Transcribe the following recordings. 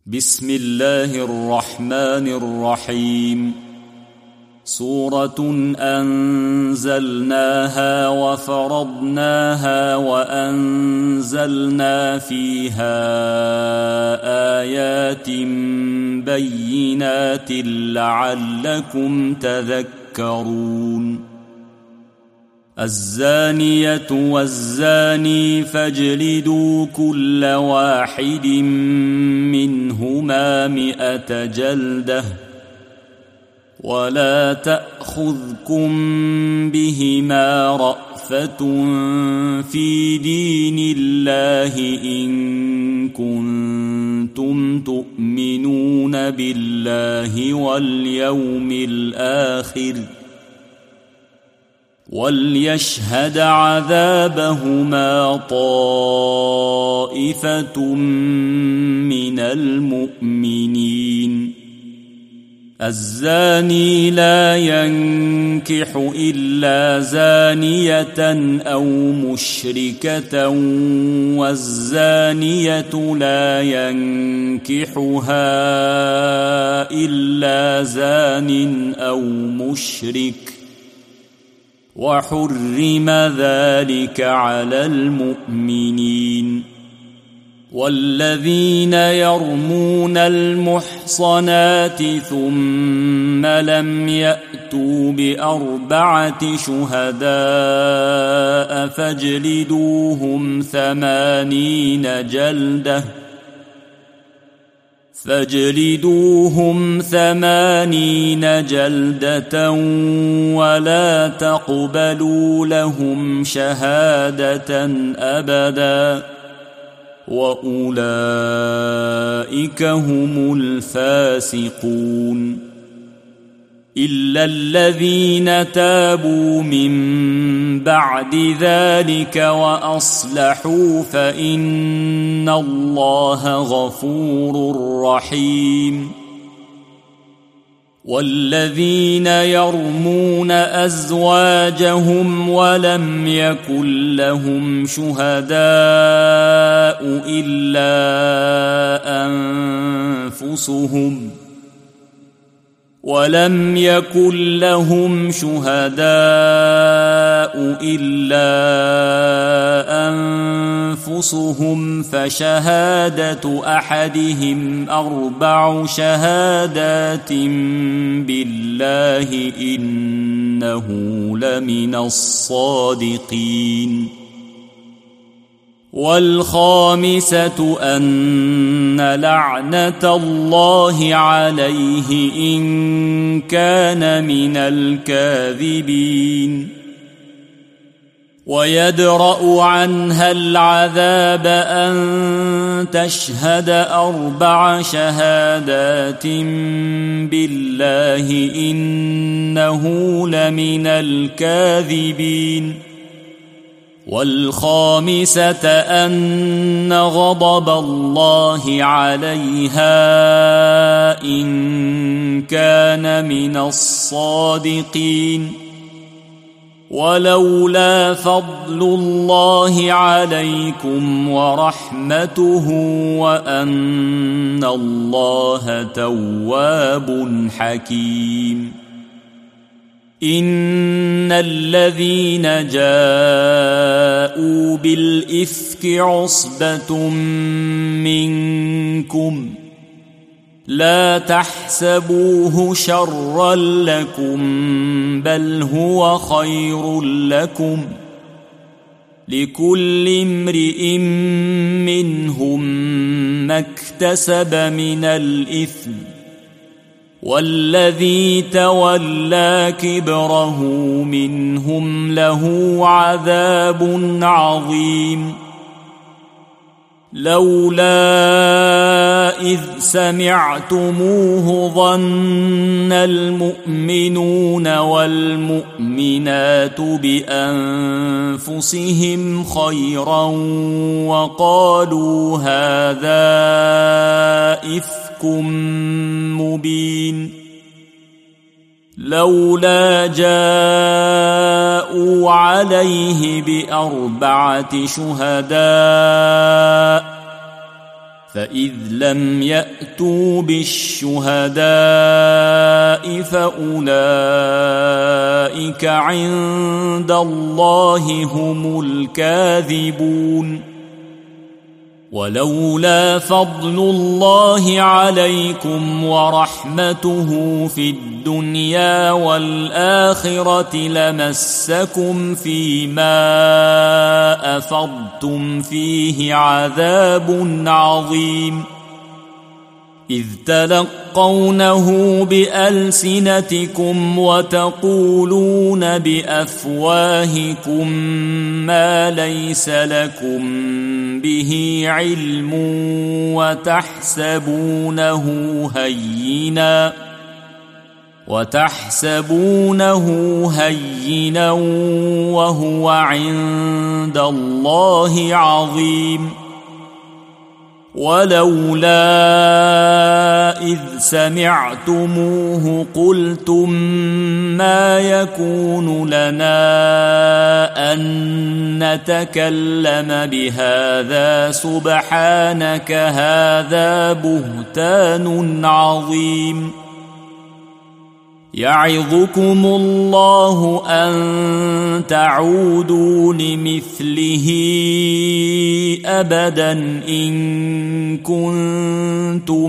بسم الله الرحمن الرحيم. سورة أنزلناها وفرضناها وأنزلنا فيها آيات بينات لعلكم تذكرون. الزانية والزاني فاجلدوا كل واحد منهما 100 جلدة ولا تأخذكم بهما رأفة في دين الله إن كنتم تؤمنون بالله واليوم الآخر، وليشهد عذابهما طائفة من المؤمنين. الزاني لا ينكح إلا زانية أو مشركة، والزانية لا ينكحها إلا زان أو مشرك، وحرم ذلك على المؤمنين. والذين يرمون المحصنات ثم لم يأتوا ب4 شهداء فاجلدوهم 80 جلدة ولا تقبلوا لهم شهادة أبدا، وأولئك هم الفاسقون. إلا الذين تابوا من بعد ذلك وأصلحوا فإن الله غفور رحيم. والذين يرمون أزواجهم ولم يكن لهم شهداء إلا أنفسهم فشهادة أحدهم 4 شهادات بالله إنه لمن الصادقين. والخامسة أن لعنة الله عليه إن كان من الكاذبين. ويدرأ عنها العذاب أن تشهد 4 شهادات بالله إنه لمن الكاذبين. والخامسة أن غضب الله عليها إن كان من الصادقين. ولولا فضل الله عليكم ورحمته وأن الله تواب حكيم. إن الذين جاءوا بالإفك عصبة منكم لا تحسبوه شرا لكم بل هو خير لكم، لكل امرئ منهم ما اكتسب من الإثم، والذي تولى كبره منهم له عذاب عظيم. لولا إذ سمعتموه ظن المؤمنون والمؤمنات بأنفسهم خيرا وقالوا هذا إفك مبين. لولا جاءوا عليه ب4 شهداء فإذ لم يأتوا بالشهداء فأولئك عند الله هم الكاذبون. ولولا فضل الله عليكم ورحمته في الدنيا والآخرة لمسكم فيما أفضتم فيه عذاب عظيم، إذ تلقونه بألسنتكم وتقولون بأفواهكم ما ليس لكم به علم وتحسبونه هينا وهو عند الله عظيم. ولولا إذ سمعتموه قلتم ما يكون لنا أن نتكلم بهذا سبحانك هذا بهتان عظيم. يعظكم الله أن تعودوا لمثله أبدا إن كنتم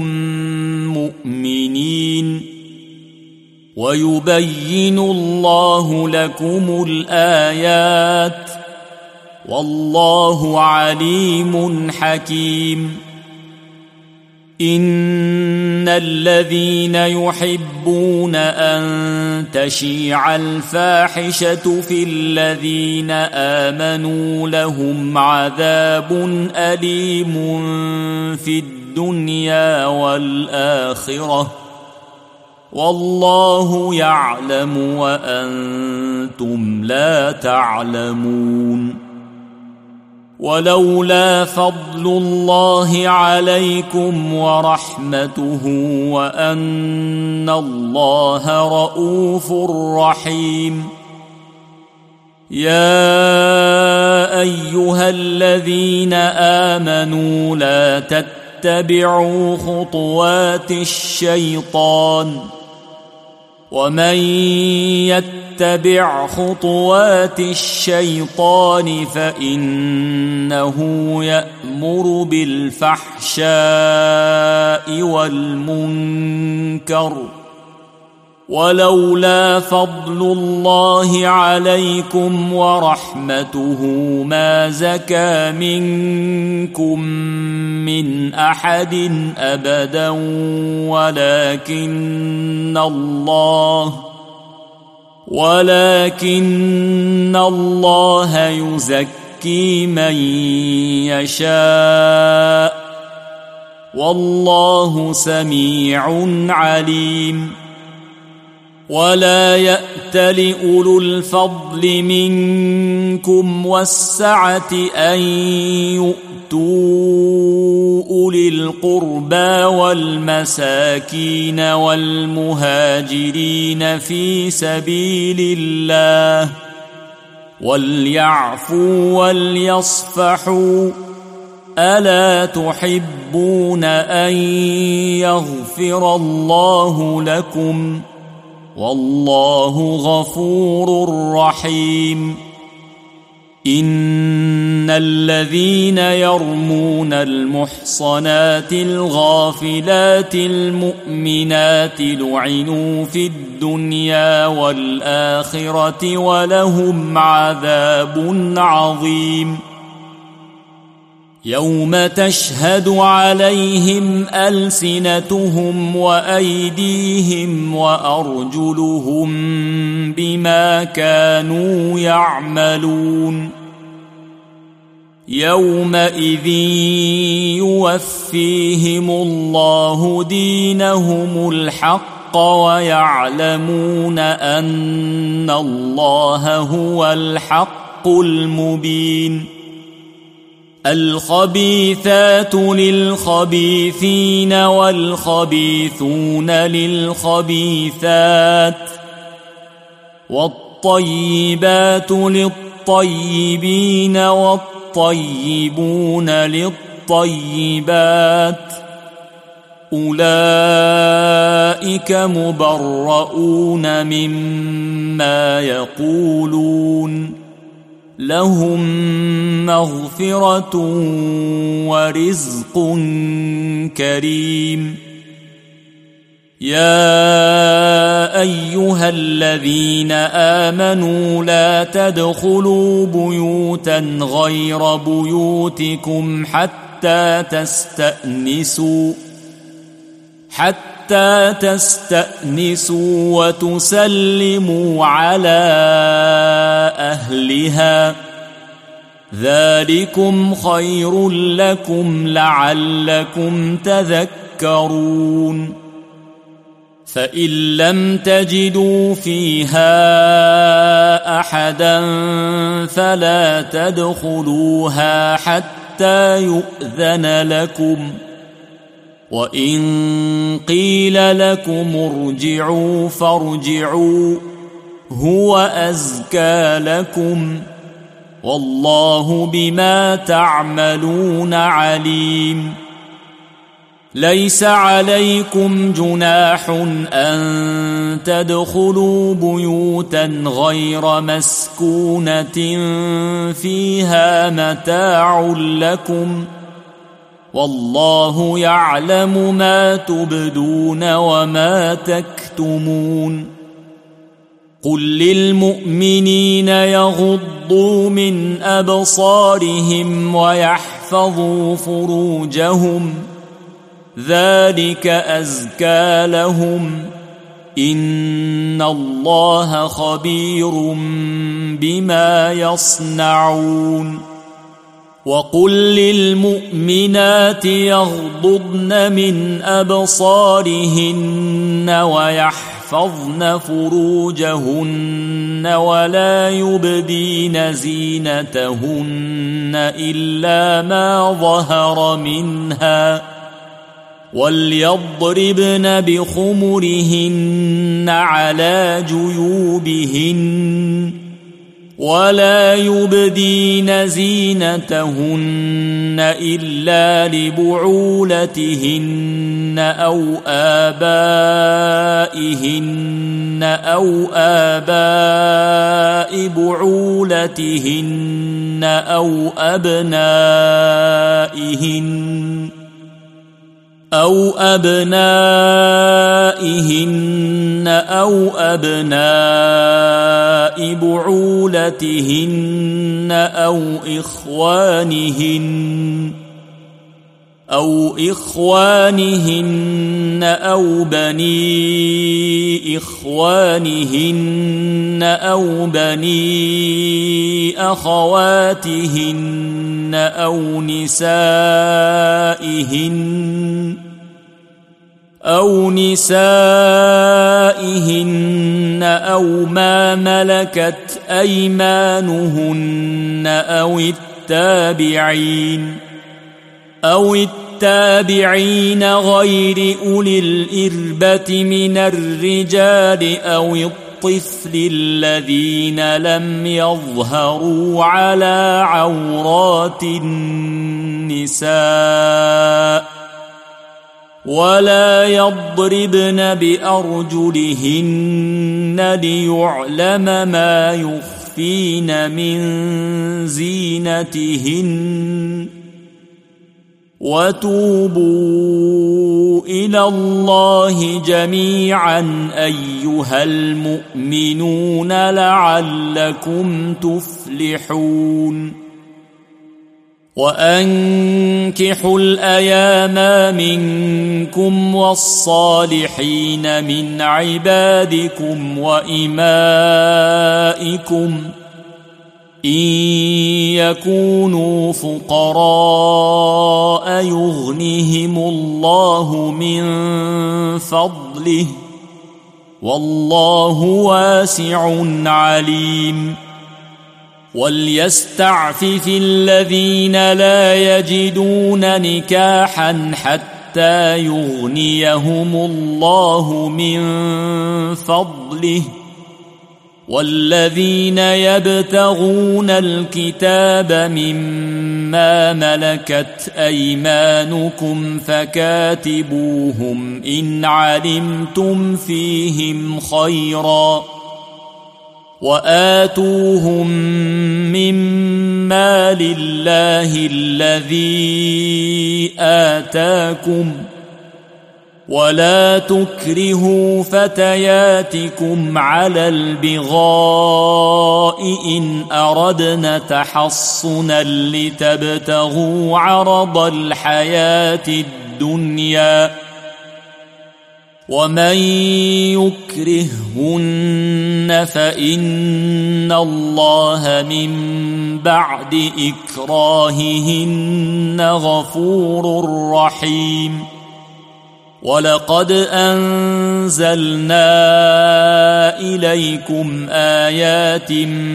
مؤمنين. ويبين الله لكم الآيات والله عليم حكيم. إن الذين يحبون أن تشيع الفاحشة في الذين آمنوا لهم عذاب أليم في الدنيا والآخرة والله يعلم وأنتم لا تعلمون. ولولا فضل الله عليكم ورحمته وأن الله رؤوف رحيم. يا أيها الذين آمنوا لا تتبعوا خطوات الشيطان ومن يتبع خطوات الشيطان فإنه يأمر بالفحشاء والمنكر. ولولا فضل الله عليكم ورحمته ما زكى منكم من أحد أبدا ولكن الله يزكي من يشاء والله سميع عليم. ولا يأتل أولو الفضل منكم والسعة أن يؤتوا أولي القربى والمساكين والمهاجرين في سبيل الله وليعفوا وليصفحوا ألا تحبون أن يغفر الله لكم والله غفور رحيم. إن الذين يرمون المحصنات الغافلات المؤمنات لعنوا في الدنيا والآخرة ولهم عذاب عظيم. يوم تشهد عليهم ألسنتهم وأيديهم وأرجلهم بما كانوا يعملون. يومئذ يوفيهم الله دينهم الحق ويعلمون أن الله هو الحق المبين. الخبيثات للخبيثين والخبيثون للخبيثات والطيبات للطيبين والطيبون الطيبات أولئك مبرؤون مما يقولون لهم مغفرة ورزق كريم. يا أيها الذين آمنوا لا تدخلوا بيوتا غير بيوتكم حتى تستأنسوا وتسلموا على أهلها ذلكم خير لكم لعلكم تذكرون. فإن لم تجدوا فيها أحدا فلا تدخلوها حتى يؤذن لكم، وإن قيل لكم ارجعوا فارجعوا هو أزكى لكم، والله بما تعملون عليم. ليس عليكم جناح أن تدخلوا بيوتا غير مسكونة فيها متاع لكم، والله يعلم ما تبدون وما تكتمون. قل للمؤمنين يغضوا من أبصارهم ويحفظوا فروجهم ذلك أزكى لهم، إن الله خبير بما يصنعون. وقل للمؤمنات يغضضن من أبصارهن ويحفظن فروجهن ولا يبدين زينتهن إلا ما ظهر منها، وليضربن بخمرهن على جيوبهن ولا يبدين زينتهن إلا لبعولتهن أو آباء بعولتهن أو أبنائهن أو أبناء بعولتهن أو إخوانهن أو بني إخوانهن أو بني أخواتهن أو نسائهن أو ما ملكت أيمانهن أو التابعين غير أولي الإربة من الرجال أو الطفل الذين لم يظهروا على عورات النساء، ولا يضربن بأرجلهن ليعلم ما يخفين من زينتهن. وتوبوا إلى الله جميعا أيها المؤمنون لعلكم تفلحون. وأنكحوا الأيام منكم والصالحين من عبادكم وإمائكم إن يكونوا فقراء يغنهم الله من فضله والله واسع عليم. وليستعفف الذين لا يجدون نكاحا حتى يغنيهم الله من فضله والذين يبتغون الكتاب مما ملكت أيمانكم فكاتبوهم إن علمتم فيهم خيرا وآتوهم مما لله الذي آتاكم ولا تكرهوا فتياتكم على البغاء إن أردنا تحصنا لتبتغوا عرض الحياة الدنيا ومن يكرهن فإن الله من بعد إكراههن غفور رحيم ولقد أنزلنا إليكم آيات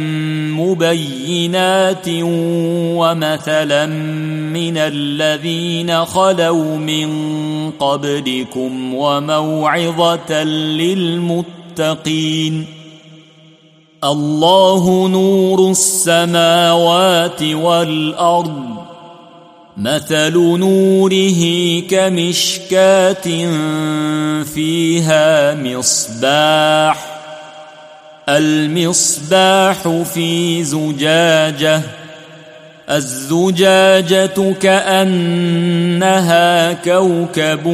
مبينات ومثلا من الذين خلوا من قبلكم وموعظة للمتقين الله نور السماوات والأرض مثل نوره كمشكاة فيها مصباح المصباح في زجاجة الزجاجة كأنها كوكب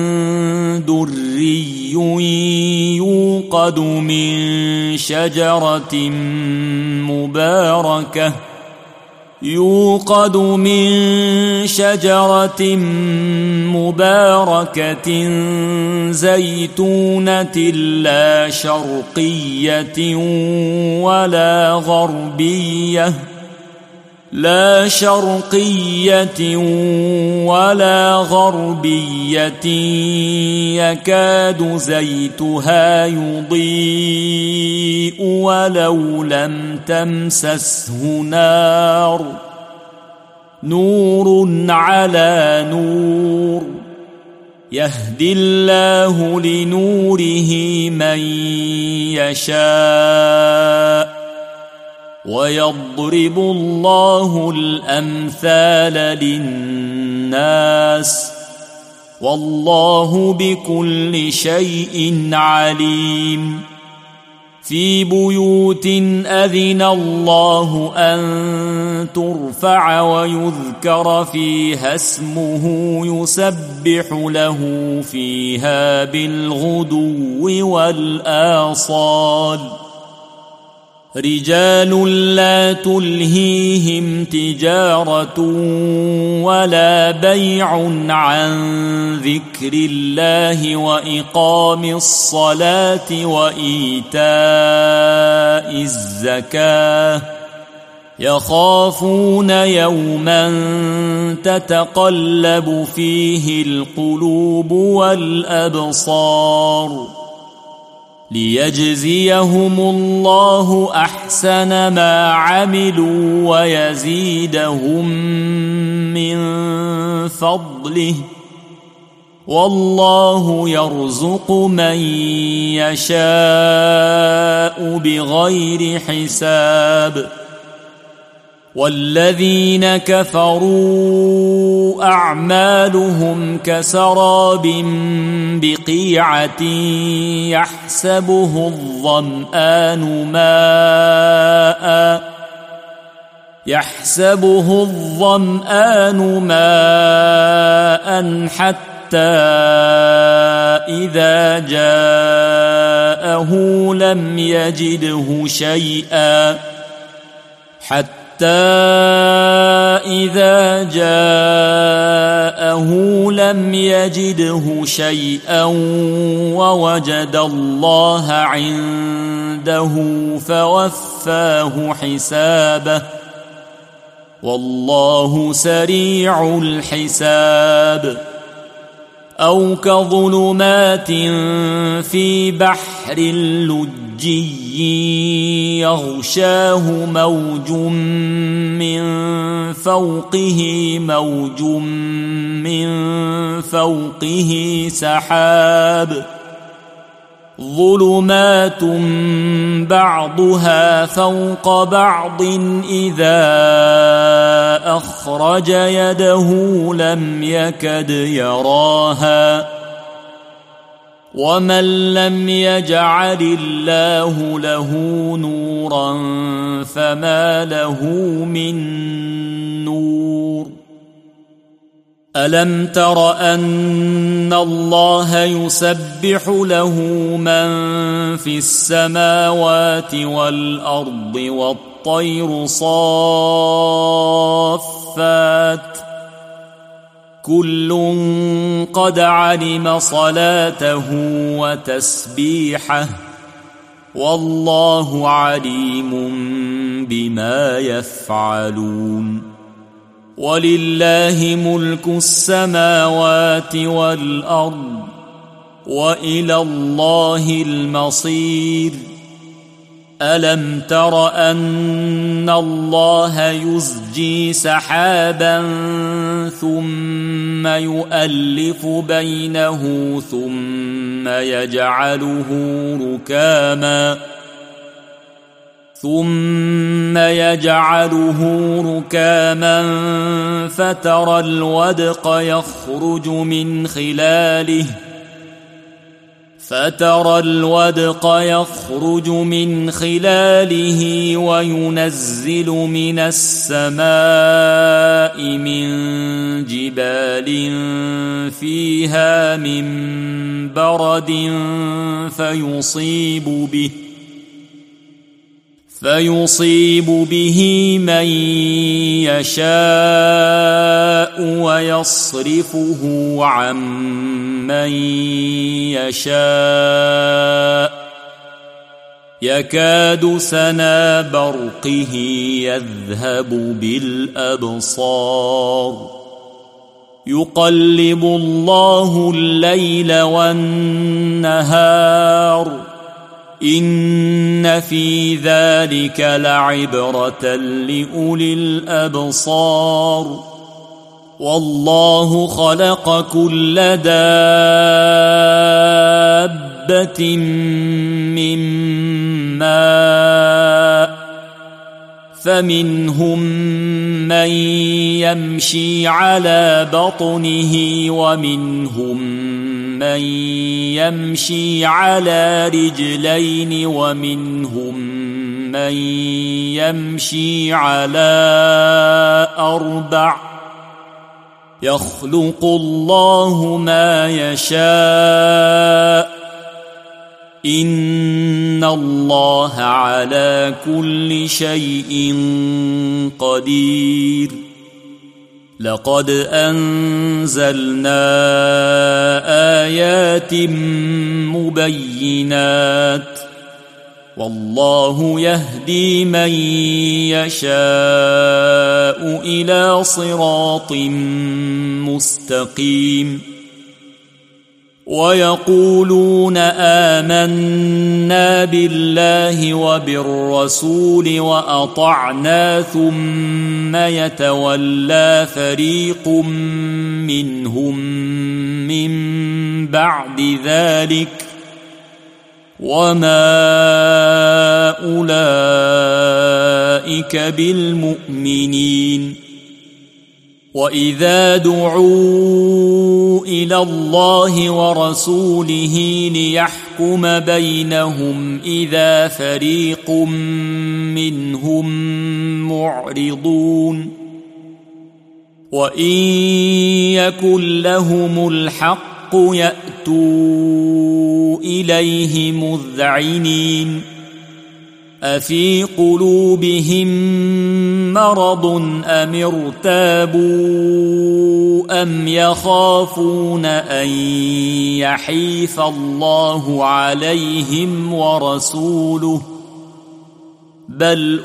دري يوقد من شجرة مباركة زيتونة لا شرقية ولا غربية يكاد زيتها يضيء ولو لم تمسسه نور على نور يهدي الله لنوره من يشاء ويضرب الله الأمثال للناس والله بكل شيء عليم في بيوت أذن الله أن ترفع ويذكر فيها اسمه يسبح له فيها بالغدو والآصال رجال لا تلهيهم تجارة ولا بيع عن ذكر الله وإقام الصلاة وإيتاء الزكاة يخافون يوما تتقلب فيه القلوب والأبصار ليجزيهم الله أحسن ما عملوا ويزيدهم من فضله والله يرزق من يشاء بغير حساب والذين كفروا أعمالهم كسراب بقيعة يحسبه الظمآن ماء حتى إذا جاءه لم يجده شيئا ووجد الله عنده فوفاه حسابه والله سريع الحساب أو كظلمات في بحر لجي يغشاه موج من فوقه سحاب ظلمات بعضها فوق بعض إذا أخرج يده لم يكد يراها ومن لم يجعل الله له نورا فما له من نور ألم تر أن الله يسبح له من في السماوات والأرض والطير صافات كل قد علم صلاته وتسبيحه والله عليم بما يفعلون ولله ملك السماوات والأرض وإلى الله المصير ألم تر أن الله يزجي سحابا ثم يؤلف بينه ثم يجعله ركاما فترى الودق يخرج من خلاله وينزل من السماء من جبال فيها من برد فيصيب به من يشاء ويصرفه عن من يشاء يكاد سنا برقه يذهب بالأبصار يقلب الله الليل والنهار إن في ذلك لعبرة لأولي الأبصار والله خلق كل دابة من ماء فمنهم من يمشي على بطنه ومنهم من يمشي على رجلين ومنهم من يمشي على أربع يخلق الله ما يشاء إن الله على كل شيء قدير لقد أنزلنا آيات مبينات والله يهدي من يشاء إلى صراط مستقيم ويقولون آمنا بالله وبالرسول وأطعنا ثم يتولى فريق منهم من بعد ذلك وما أولئك بالمؤمنين وإذا دعوا إلى الله ورسوله ليحكم بينهم إذا فريق منهم معرضون وإن يكن لهم الحق يأتوا إليه مذعنين أفي قلوبهم مرض أم ارتابوا أم يخافون أن يحيف الله عليهم ورسوله بل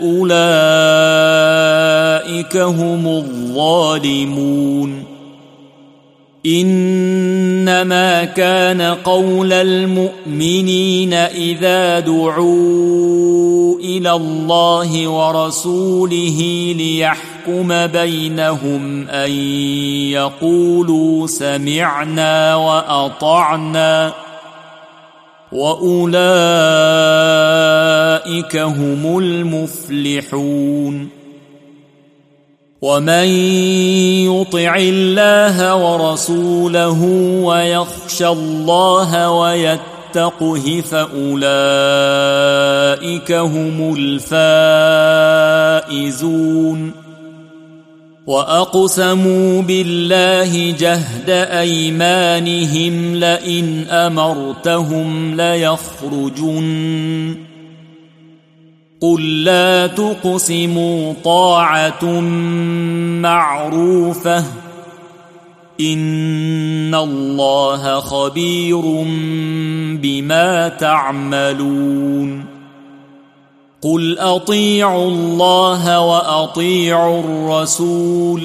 أولئك هم الظالمون إنما كان قول المؤمنين إذا دعوا إلى الله ورسوله ليحكم بينهم أن يقولوا سمعنا وأطعنا وأولئك هم المفلحون ومن يطع الله ورسوله ويخشى الله ويتقه فأولئك هم الفائزون وأقسموا بالله جهد أيمانهم لئن أمرتهم ليخرجن قل لا تقسموا طاعة معروفة إن الله خبير بما تعملون قل أطيعوا الله وأطيعوا الرسول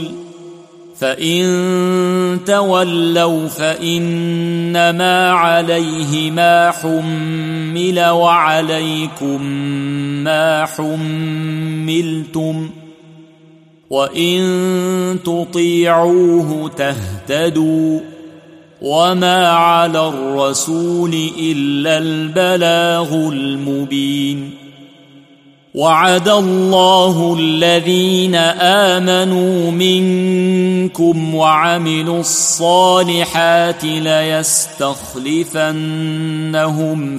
فإن تولوا فإنما عليه ما حمل وعليكم ما حملتم وإن تطيعوه تهتدوا وما على الرسول إلا البلاغ المبين وعد الله الذين آمنوا منكم وعملوا الصالحات ليستخلفنهم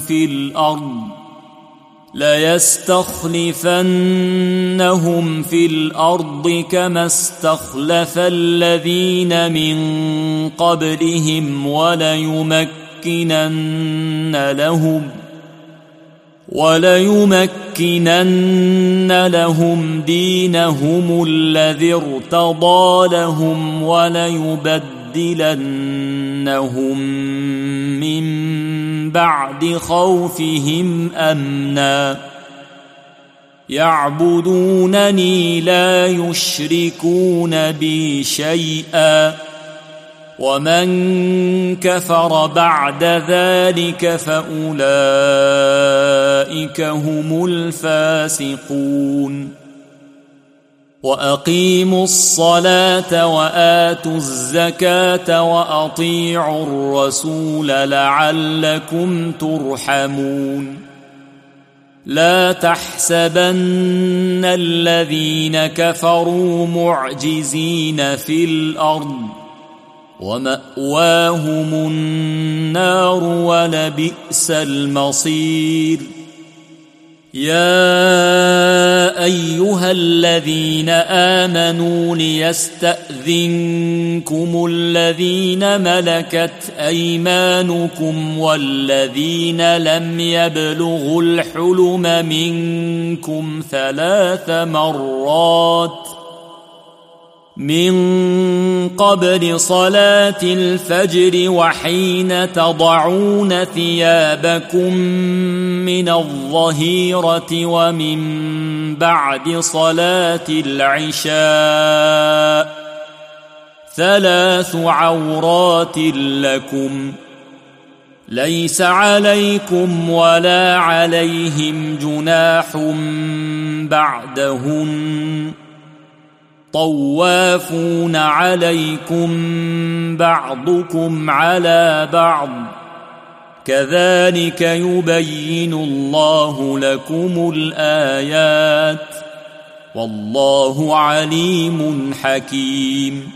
في الأرض كما استخلف الذين من قبلهم وليمكنن لهم دينهم الذي ارتضى لهم وليبدلنهم من بعد خوفهم أمنا يعبدونني لا يشركون بي شيئا ومن كفر بعد ذلك فأولئك هم الفاسقون وأقيموا الصلاة وآتوا الزكاة وأطيعوا الرسول لعلكم ترحمون لا تحسبن الذين كفروا معجزين في الأرض ومأواهم النار ولبئس المصير يا أيها الذين آمنوا ليستأذنكم الذين ملكت أيمانكم والذين لم يبلغوا الحلم منكم 3 مرات من قبل صلاة الفجر وحين تضعون ثيابكم من الظهيرة ومن بعد صلاة العشاء 3 عورات لكم ليس عليكم ولا عليهم جناح بعدهن طوافون عليكم بعضكم على بعض كذلك يبين الله لكم الآيات والله عليم حكيم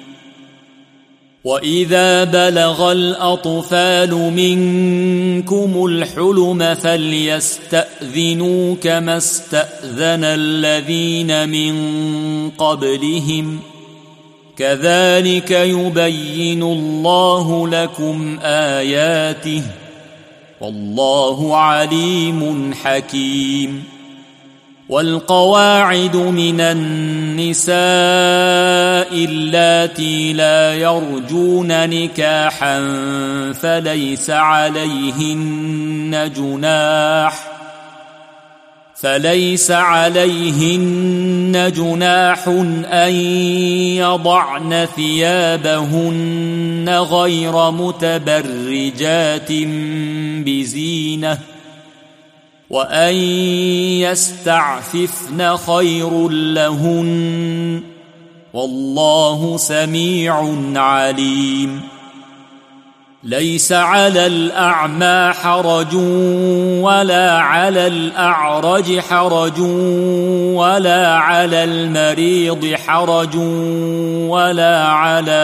وإذا بلغ الأطفال منكم الحلم فليستأذنوا كما استأذن الذين من قبلهم كذلك يبين الله لكم آياته والله عليم حكيم والقواعد من النساء اللاتي لا يرجون نكاحا فليس عليهن جناح أن يضعن ثيابهن غير متبرجات بزينة وأن يستعففن خير لهن والله سميع عليم ليس على الأعمى حرج ولا على الأعرج حرج ولا على المريض حرج ولا على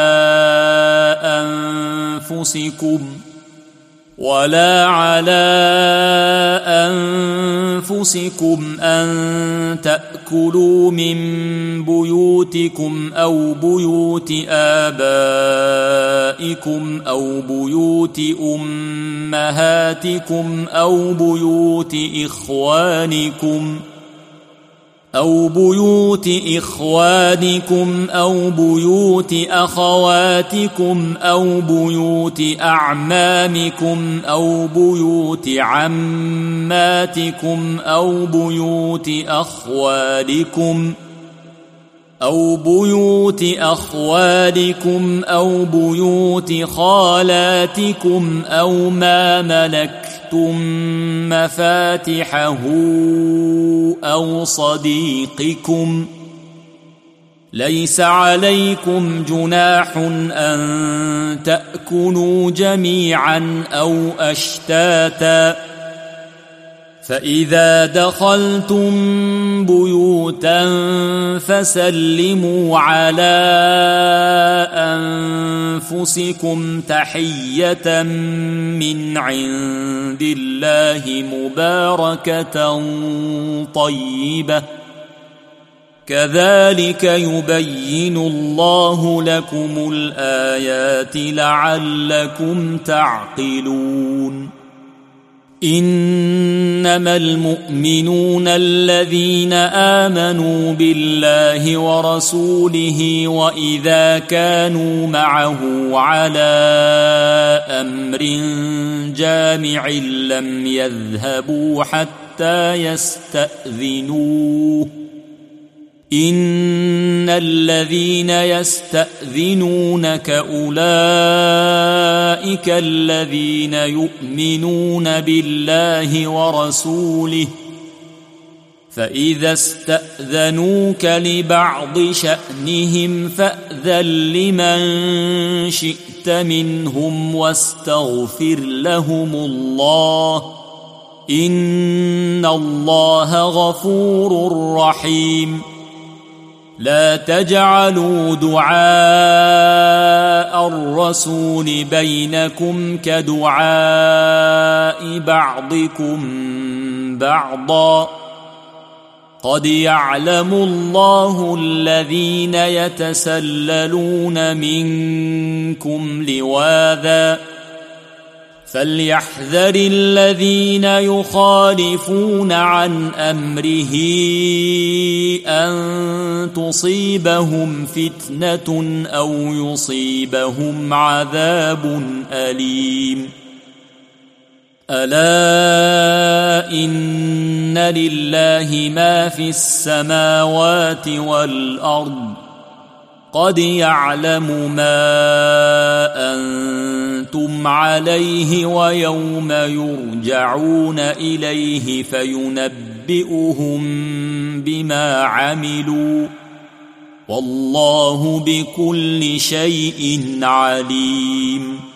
أنفسكم أن تأكلوا من بيوتكم أو بيوت آبائكم أو بيوت أمهاتكم أو بيوت إخوانكم أو بيوت أخواتكم أو بيوت أعمامكم أو بيوت عماتكم أو بيوت أخوالكم أو بيوت خالاتكم أو ما ملكتم مفاتحه أو صديقكم. ليس عليكم جناح أن تأكلوا جميعا أو أشتاتا، فإذا دخلتم بيوتا فسلموا على أنفسكم تحية من عند الله مباركة طيبة، كذلك يبين الله لكم الآيات لعلكم تعقلون. إنما المؤمنون الذين آمنوا بالله ورسوله وإذا كانوا معه على أمر جامع لم يذهبوا حتى يستأذنوه. إن الذين يستأذنونك أولئك الذين يؤمنون بالله ورسوله، فإذا استأذنوك لبعض شأنهم فأذن لمن شئت منهم واستغفر لهم الله، إن الله غفور رحيم. لا تجعلوا دعاء الرسول بينكم كدعاء بعضكم بعضا، قد يعلم الله الذين يتسللون منكم لواذا، فليحذر الذين يخالفون عن أمره أن تصيبهم فتنة أو يصيبهم عذاب أليم. ألا إن لله ما في السماوات والأرض، قد يعلم ما أنتم عليه ويوم يرجعون إليه فينبئهم بما عملوا، والله بكل شيء عليم.